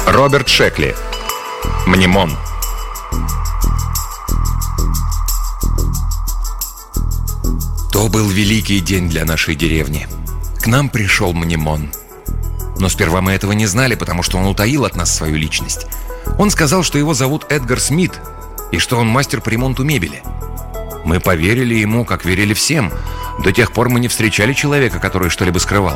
Роберт Шекли. Мнемон. То был великий день для нашей деревни. К нам пришел Мнемон. Но сперва мы этого не знали, потому что он утаил от нас свою личность. Он сказал, что его зовут Эдгар Смит, и что он мастер по ремонту мебели. Мы поверили ему, как верили всем. До тех пор мы не встречали человека, который что-либо скрывал.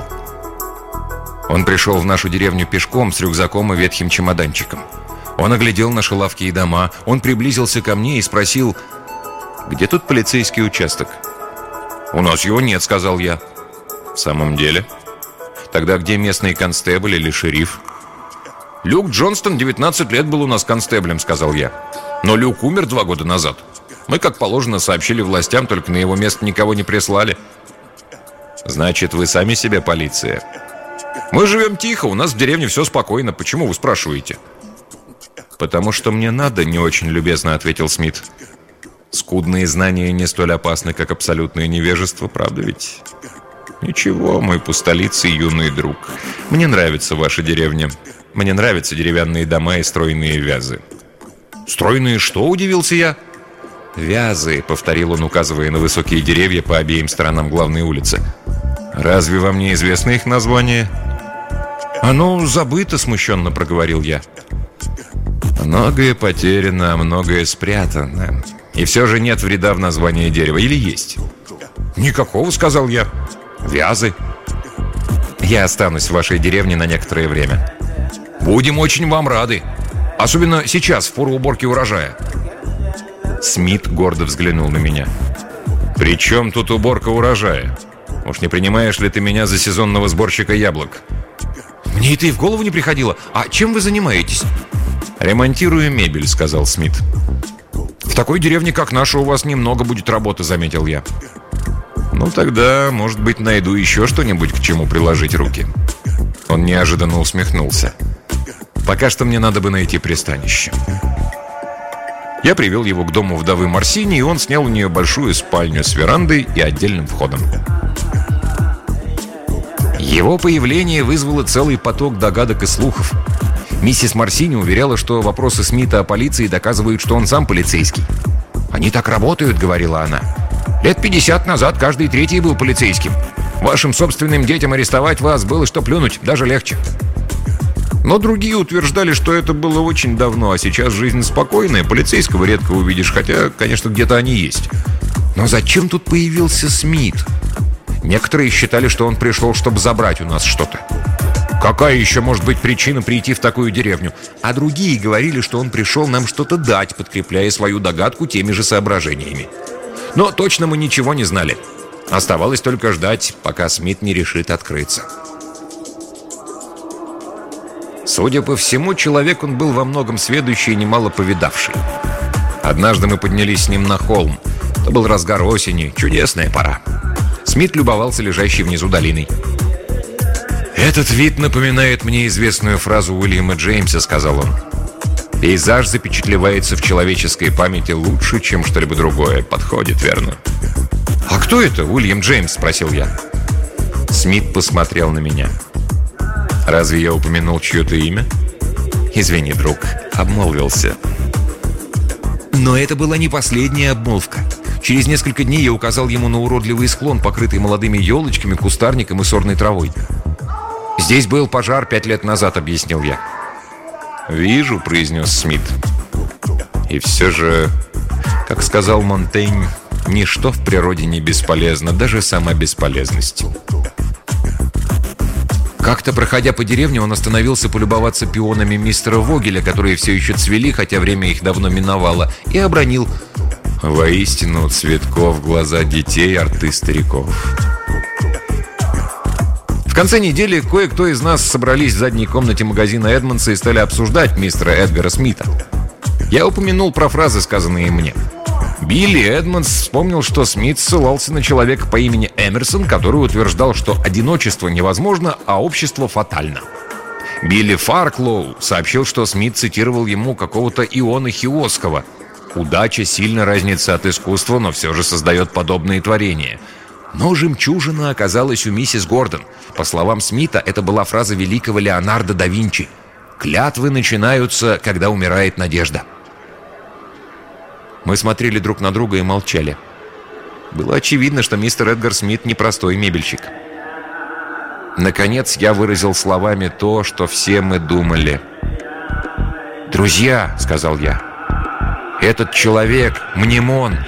Он пришел в нашу деревню пешком с рюкзаком и ветхим чемоданчиком. Он оглядел наши лавки и дома. Он приблизился ко мне и спросил: «Где тут полицейский участок?» «У нас его нет», — сказал я. «В самом деле? Тогда где местный констебль или шериф?» «Люк Джонстон 19 лет был у нас констеблем», — сказал я. «Но Люк умер 2 года назад. Мы, как положено, сообщили властям, только на его место никого не прислали». «Значит, вы сами себе полиция?» «Мы живем тихо, у нас в деревне все спокойно. Почему вы спрашиваете?» «Потому что мне надо», — не очень любезно ответил Смит. «Скудные знания не столь опасны, как абсолютное невежество, правда ведь?» «Ничего, мой пустолицый юный друг. Мне нравится ваша деревня. Мне нравятся деревянные дома и стройные вязы». «Стройные что?» — удивился я. «Вязы», — повторил он, указывая на высокие деревья по обеим сторонам главной улицы. «Разве вам не известно их название?» «Оно забыто», — смущенно проговорил я. «Многое потеряно, а многое спрятано. И все же нет вреда в названии дерева. Или есть?» «Никакого», — сказал я. «Вязы». «Я останусь в вашей деревне на некоторое время». «Будем очень вам рады. Особенно сейчас, в пору уборки урожая». Смит гордо взглянул на меня. «При чем тут уборка урожая? Уж не принимаешь ли ты меня за сезонного сборщика яблок?» «Мне это и в голову не приходило. А чем вы занимаетесь?» «Ремонтирую мебель», — сказал Смит. «В такой деревне, как наша, у вас немного будет работы», — заметил я. «Ну тогда, может быть, найду еще что-нибудь, к чему приложить руки». Он неожиданно усмехнулся. «Пока что мне надо бы найти пристанище». Я привел его к дому вдовы Марсини, и он снял у нее большую спальню с верандой и отдельным входом. Его появление вызвало целый поток догадок и слухов. Миссис Марсини уверяла, что вопросы Смита о полиции доказывают, что он сам полицейский. «Они так работают», — говорила она. «Лет 50 назад каждый третий был полицейским. Вашим собственным детям арестовать вас было что плюнуть, даже легче». Но другие утверждали, что это было очень давно, а сейчас жизнь спокойная, полицейского редко увидишь, хотя, конечно, где-то они есть. Но зачем тут появился Смит? Некоторые считали, что он пришел, чтобы забрать у нас что-то. Какая еще может быть причина прийти в такую деревню? А другие говорили, что он пришел нам что-то дать, подкрепляя свою догадку теми же соображениями. Но точно мы ничего не знали. Оставалось только ждать, пока Смит не решит открыться. Судя по всему, человек он был во многом сведущий и немало повидавший. Однажды мы поднялись с ним на холм. Это был разгар осени, чудесная пора. Смит любовался лежащей внизу долиной. «Этот вид напоминает мне известную фразу Уильяма Джеймса», — сказал он. «Пейзаж запечатлевается в человеческой памяти лучше, чем что-либо другое. Подходит, верно?» «А кто это, Уильям Джеймс?» — спросил я. Смит посмотрел на меня. «Разве я упомянул чье-то имя?» «Извини, друг, обмолвился». Но это была не последняя обмолвка. Через несколько дней я указал ему на уродливый склон, покрытый молодыми елочками, кустарником и сорной травой. «Здесь был пожар 5 лет назад», — объяснил я. «Вижу», — произнес Смит. «И все же, как сказал Монтень, ничто в природе не бесполезно, даже сама бесполезность». Как-то, проходя по деревне, он остановился полюбоваться пионами мистера Вогеля, которые все еще цвели, хотя время их давно миновало, и обронил: «Воистину, цветков глаза детей, рты стариков». В конце недели кое-кто из нас собрались в задней комнате магазина Эдмонса и стали обсуждать мистера Эдгара Смита. Я упомянул про фразы, сказанные мне. Билли Эдмонс вспомнил, что Смит ссылался на человека по имени Эмерсон, который утверждал, что одиночество невозможно, а общество фатально. Билли Фарклоу сообщил, что Смит цитировал ему какого-то Иона Хиосского. «Удача сильно разнится от искусства, но все же создает подобные творения». Но жемчужина оказалась у миссис Гордон. По словам Смита, это была фраза великого Леонардо да Винчи. Клятвы начинаются, когда умирает надежда. Мы смотрели друг на друга и молчали. Было очевидно, что мистер Эдгар Смит непростой мебельщик. Наконец я выразил словами то, что все мы думали. «Друзья», — сказал я, — «этот человек — Мнемон».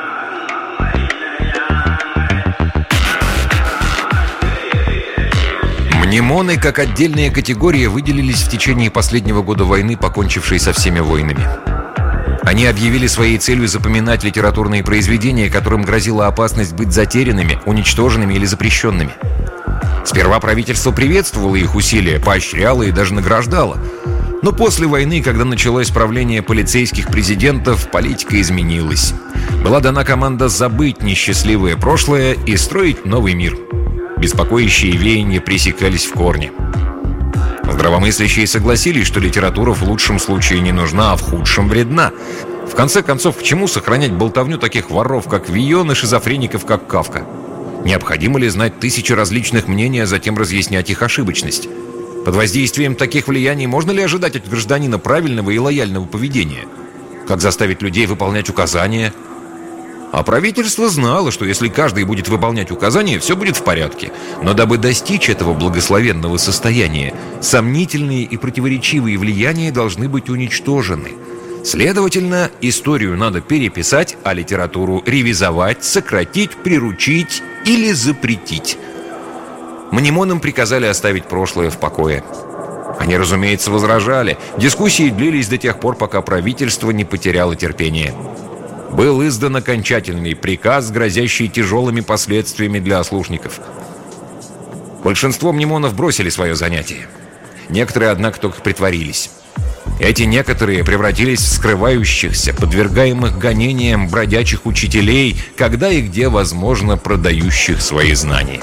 Мнемоны, как отдельная категория, выделились в течение последнего года войны, покончившей со всеми войнами. Они объявили своей целью запоминать литературные произведения, которым грозила опасность быть затерянными, уничтоженными или запрещенными. Сперва правительство приветствовало их усилия, поощряло и даже награждало. Но после войны, когда началось правление полицейских президентов, политика изменилась. Была дана команда забыть несчастливое прошлое и строить новый мир. Беспокоящие веяния пресекались в корне. Здравомыслящие согласились, что литература в лучшем случае не нужна, а в худшем вредна. В конце концов, к чему сохранять болтовню таких воров, как Вийон, и шизофреников, как Кафка? Необходимо ли знать тысячи различных мнений, а затем разъяснять их ошибочность? Под воздействием таких влияний можно ли ожидать от гражданина правильного и лояльного поведения? Как заставить людей выполнять указания? А правительство знало, что если каждый будет выполнять указания, все будет в порядке. Но дабы достичь этого благословенного состояния, сомнительные и противоречивые влияния должны быть уничтожены. Следовательно, историю надо переписать, а литературу ревизовать, сократить, приручить или запретить. Мнемонам приказали оставить прошлое в покое. Они, разумеется, возражали. Дискуссии длились до тех пор, пока правительство не потеряло терпение. Был издан окончательный приказ, грозящий тяжелыми последствиями для ослушников. Большинство мнемонов бросили свое занятие. Некоторые, однако, только притворились. Эти некоторые превратились в скрывающихся, подвергаемых гонениям бродячих учителей, когда и где возможно продающих свои знания.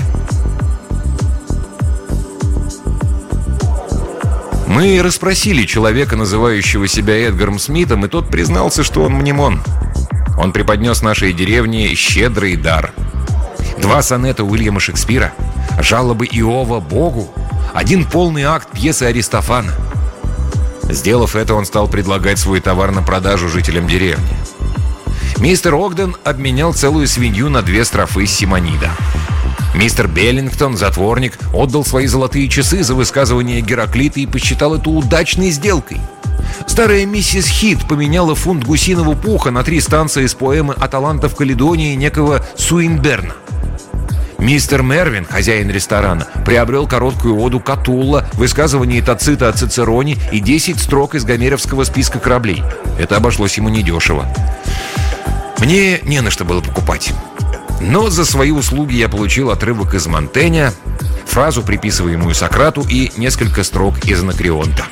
Мы расспросили человека, называющего себя Эдгаром Смитом, и тот признался, что он мнемон. Он преподнес нашей деревне щедрый дар. 2 сонета Уильяма Шекспира, жалобы Иова Богу, 1 полный акт пьесы Аристофана. Сделав это, он стал предлагать свой товар на продажу жителям деревни. Мистер Огден обменял целую свинью на 2 строфы Симонида. Мистер Беллингтон, затворник, отдал свои золотые часы за высказывание Гераклита и посчитал это удачной сделкой. Старая миссис Хит поменяла фунт гусиного пуха на 3 станции из поэмы «Аталанта в Каледонии» некого Суинберна. Мистер Мервин, хозяин ресторана, приобрел короткую оду Катулла, высказывание Тацита о Цицероне и 10 строк из гомеровского списка кораблей. Это обошлось ему недешево. Мне не на что было покупать. Но за свои услуги я получил отрывок из Монтэня, фразу, приписываемую Сократу, и несколько строк из Анакреонта.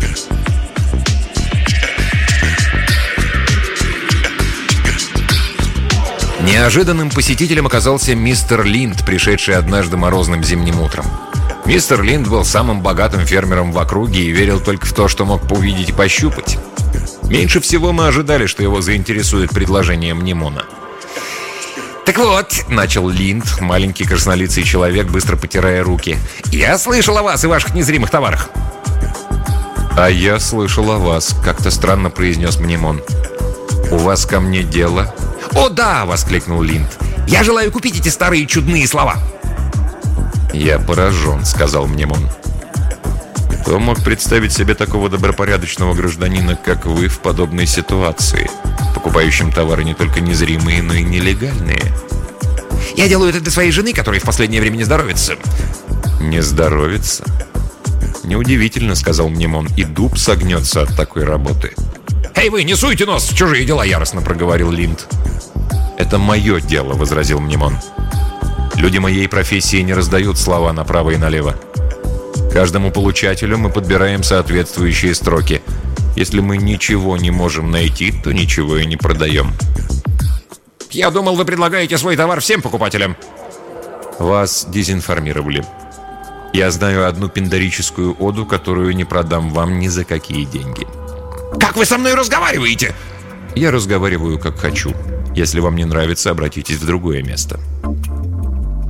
Неожиданным посетителем оказался мистер Линд, пришедший однажды морозным зимним утром. Мистер Линд был самым богатым фермером в округе и верил только в то, что мог поувидеть и пощупать. Меньше всего мы ожидали, что его заинтересует предложение мнемона. «Так вот», — начал Линд, маленький краснолицый человек, быстро потирая руки, «я слышал о вас и ваших незримых товарах». «А я слышал о вас», — как-то странно произнес мнемон. «У вас ко мне дело?» «О, да!» — воскликнул Линд. «Я желаю купить эти старые чудные слова!» «Я поражен», — сказал мнемон. «Кто мог представить себе такого добропорядочного гражданина, как вы, в подобной ситуации, покупающим товары не только незримые, но и нелегальные?» «Я делаю это для своей жены, которая в последнее время не здоровится». «Не здоровится?» «Неудивительно», — сказал мнемон, — «и дуб согнется от такой работы». «Эй, вы, не суйте нос в чужие дела!» — яростно проговорил Линд. «Это мое дело», — возразил мнемон. «Люди моей профессии не раздают слова направо и налево. Каждому получателю мы подбираем соответствующие строки. Если мы ничего не можем найти, то ничего и не продаем». «Я думал, вы предлагаете свой товар всем покупателям». «Вас дезинформировали. Я знаю одну пиндорическую оду, которую не продам вам ни за какие деньги». «Как вы со мной разговариваете?» «Я разговариваю, как хочу. Если вам не нравится, обратитесь в другое место».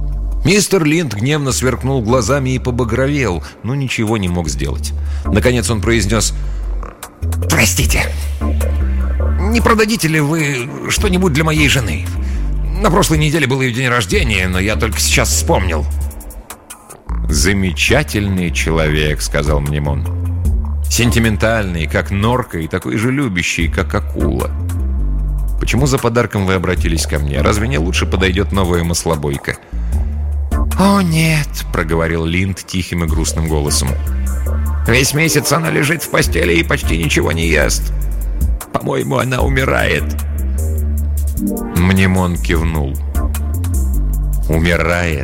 Мистер Линд гневно сверкнул глазами и побагровел, но ничего не мог сделать. Наконец он произнес: «Простите, не продадите ли вы что-нибудь для моей жены? На прошлой неделе был ее день рождения, но я только сейчас вспомнил». «Замечательный человек», — сказал Мнемон. «Сентиментальный, как норка, и такой же любящий, как акула. Почему за подарком вы обратились ко мне? Разве не лучше подойдет новая маслобойка?» «О, нет», — проговорил Линд тихим и грустным голосом. «Весь месяц она лежит в постели и почти ничего не ест. По-моему, она умирает». Мнемон кивнул. «Умирает?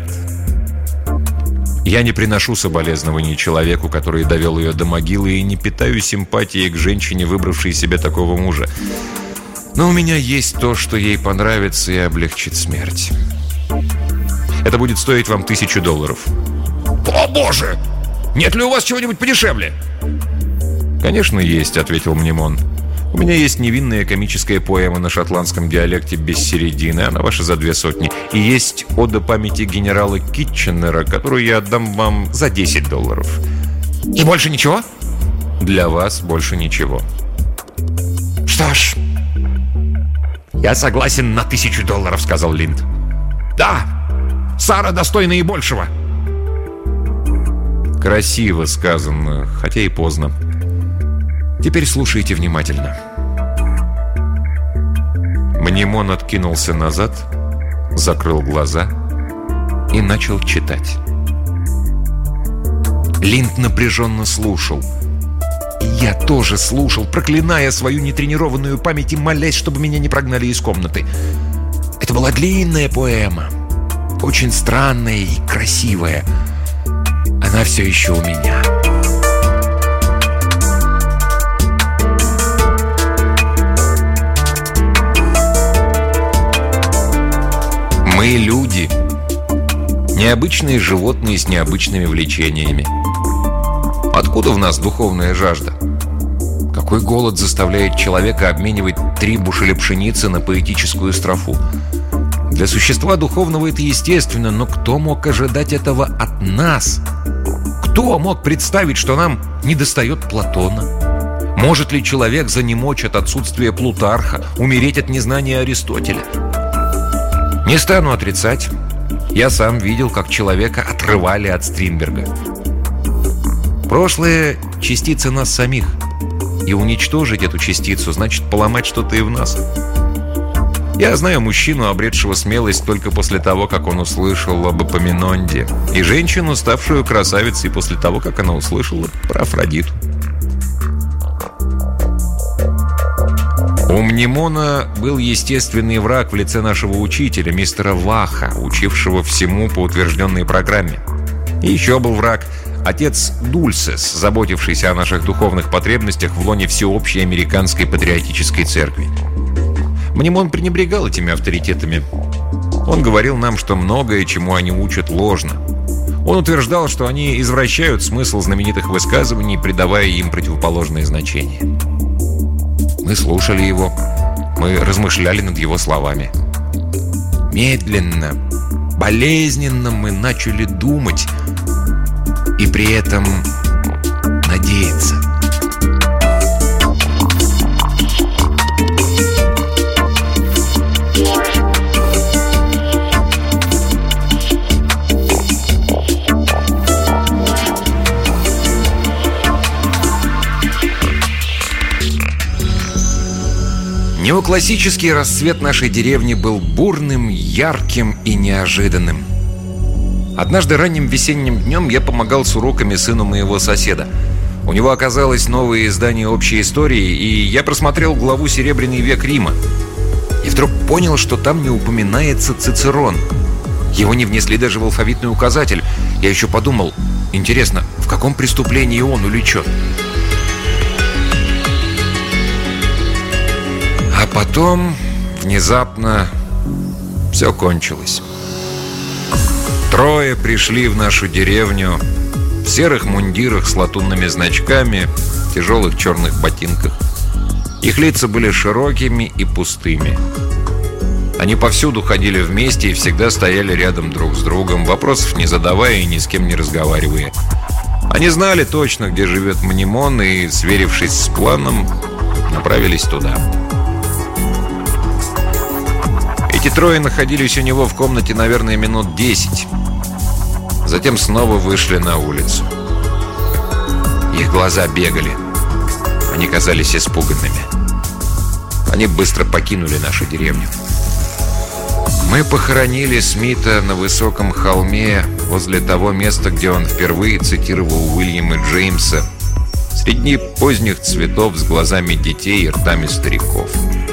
Я не приношу соболезнований человеку, который довел ее до могилы, и не питаю симпатии к женщине, выбравшей себе такого мужа. Но у меня есть то, что ей понравится и облегчит смерть. Это будет стоить вам $1000. «О, боже! Нет ли у вас чего-нибудь подешевле?» «Конечно, есть», — ответил Мнемон. «У меня есть невинная комическая поэма на шотландском диалекте без середины, она ваша за 200. И есть ода памяти генерала Китченера, которую я отдам вам за $10. «И больше ничего?» «Для вас больше ничего». «Что ж, я согласен на $1000», — сказал Линд. «Да, Сара достойна и большего». Красиво сказано, хотя и поздно. Теперь слушайте внимательно. Мнемон откинулся назад, закрыл глаза и начал читать. Линд напряженно слушал. И я тоже слушал, проклиная свою нетренированную память и молясь, чтобы меня не прогнали из комнаты. Это была длинная поэма, очень странная и красивая. Она все еще у меня. Мы люди, необычные животные с необычными влечениями. Откуда в нас духовная жажда? Какой голод заставляет человека обменивать 3 бушеля пшеницы на поэтическую строфу? Для существа духовного это естественно, но кто мог ожидать этого от нас? Кто мог представить, что нам недостает Платона? Может ли человек занемочь от отсутствия Плутарха, умереть от незнания Аристотеля? Не стану отрицать. Я сам видел, как человека отрывали от Стринберга. Прошлое – частица нас самих. И уничтожить эту частицу значит поломать что-то и в нас. Я знаю мужчину, обретшего смелость только после того, как он услышал об Эпоминонде, и женщину, ставшую красавицей после того, как она услышала про Афродиту. У Мнемона был естественный враг в лице нашего учителя, мистера Ваха, учившего всему по утвержденной программе. И еще был враг – отец Дульсес, заботившийся о наших духовных потребностях в лоне всеобщей американской патриотической церкви. Мнемон пренебрегал этими авторитетами. Он говорил нам, что многое, чему они учат, ложно. Он утверждал, что они извращают смысл знаменитых высказываний, придавая им противоположное значение. Мы слушали его, мы размышляли над его словами. Медленно, болезненно мы начали думать и при этом надеяться. Неоклассический расцвет нашей деревни был бурным, ярким и неожиданным. Однажды ранним весенним днем я помогал с уроками сыну моего соседа. У него оказалось новое издание общей истории, и я просмотрел главу «Серебряный век Рима». И вдруг понял, что там не упоминается Цицерон. Его не внесли даже в алфавитный указатель. Я еще подумал, интересно, в каком преступлении он увлечен? А потом, внезапно, все кончилось. 3 пришли в нашу деревню в серых мундирах с латунными значками, тяжелых черных ботинках. Их лица были широкими и пустыми. Они повсюду ходили вместе и всегда стояли рядом друг с другом, вопросов не задавая и ни с кем не разговаривая. Они знали точно, где живет Мнемон, и, сверившись с планом, направились туда. Эти трое находились у него в комнате, наверное, минут 10. Затем снова вышли на улицу. Их глаза бегали. Они казались испуганными. Они быстро покинули нашу деревню. Мы похоронили Смита на высоком холме возле того места, где он впервые цитировал Уильяма Джеймса, среди поздних цветов с глазами детей и ртами стариков.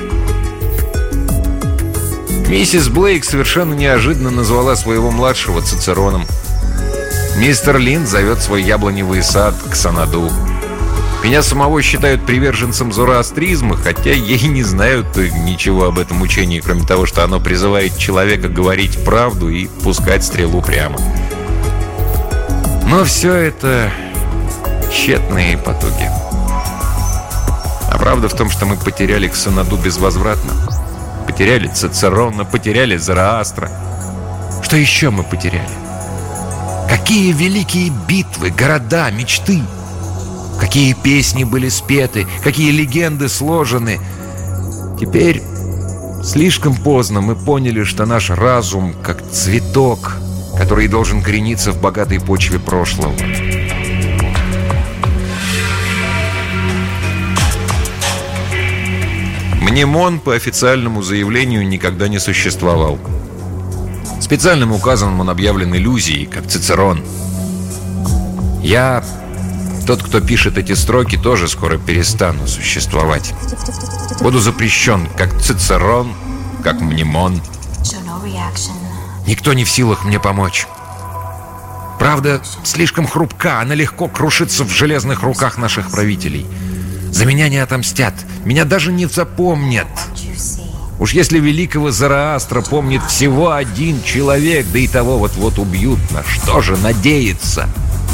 Миссис Блейк совершенно неожиданно назвала своего младшего Цицероном. Мистер Линд зовет свой яблоневый сад Ксанаду. Меня самого считают приверженцем зороастризма, хотя я и не знаю ничего об этом учении, кроме того, что оно призывает человека говорить правду и пускать стрелу прямо. Но все это тщетные потуги. А правда в том, что мы потеряли Ксанаду безвозвратно. Потеряли Цицерона, потеряли Зороастра. Что еще мы потеряли? Какие великие битвы, города, мечты! Какие песни были спеты, какие легенды сложены. Теперь слишком поздно мы поняли, что наш разум как цветок, который должен корениться в богатой почве прошлого. Мнемон, по официальному заявлению, никогда не существовал. Специальным указом он объявлен иллюзией, как Цицерон. Я... Тот, кто пишет эти строки, тоже скоро перестану существовать. Буду запрещен, как Цицерон, как Мнемон. Никто не в силах мне помочь. Правда слишком хрупка, она легко крушится в железных руках наших правителей. За меня не отомстят, меня даже не запомнят. Уж если великого Зороастра помнит всего один человек, да и того вот-вот убьют, на что же надеяться?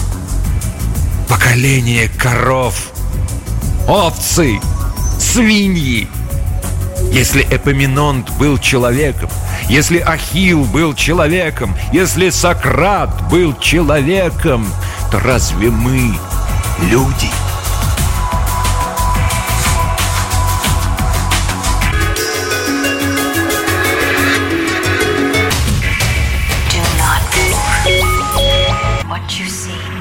Поколение коров, овцы, свиньи. Если Эпоминонт был человеком, если Ахилл был человеком, если Сократ был человеком, то разве мы люди? What you see.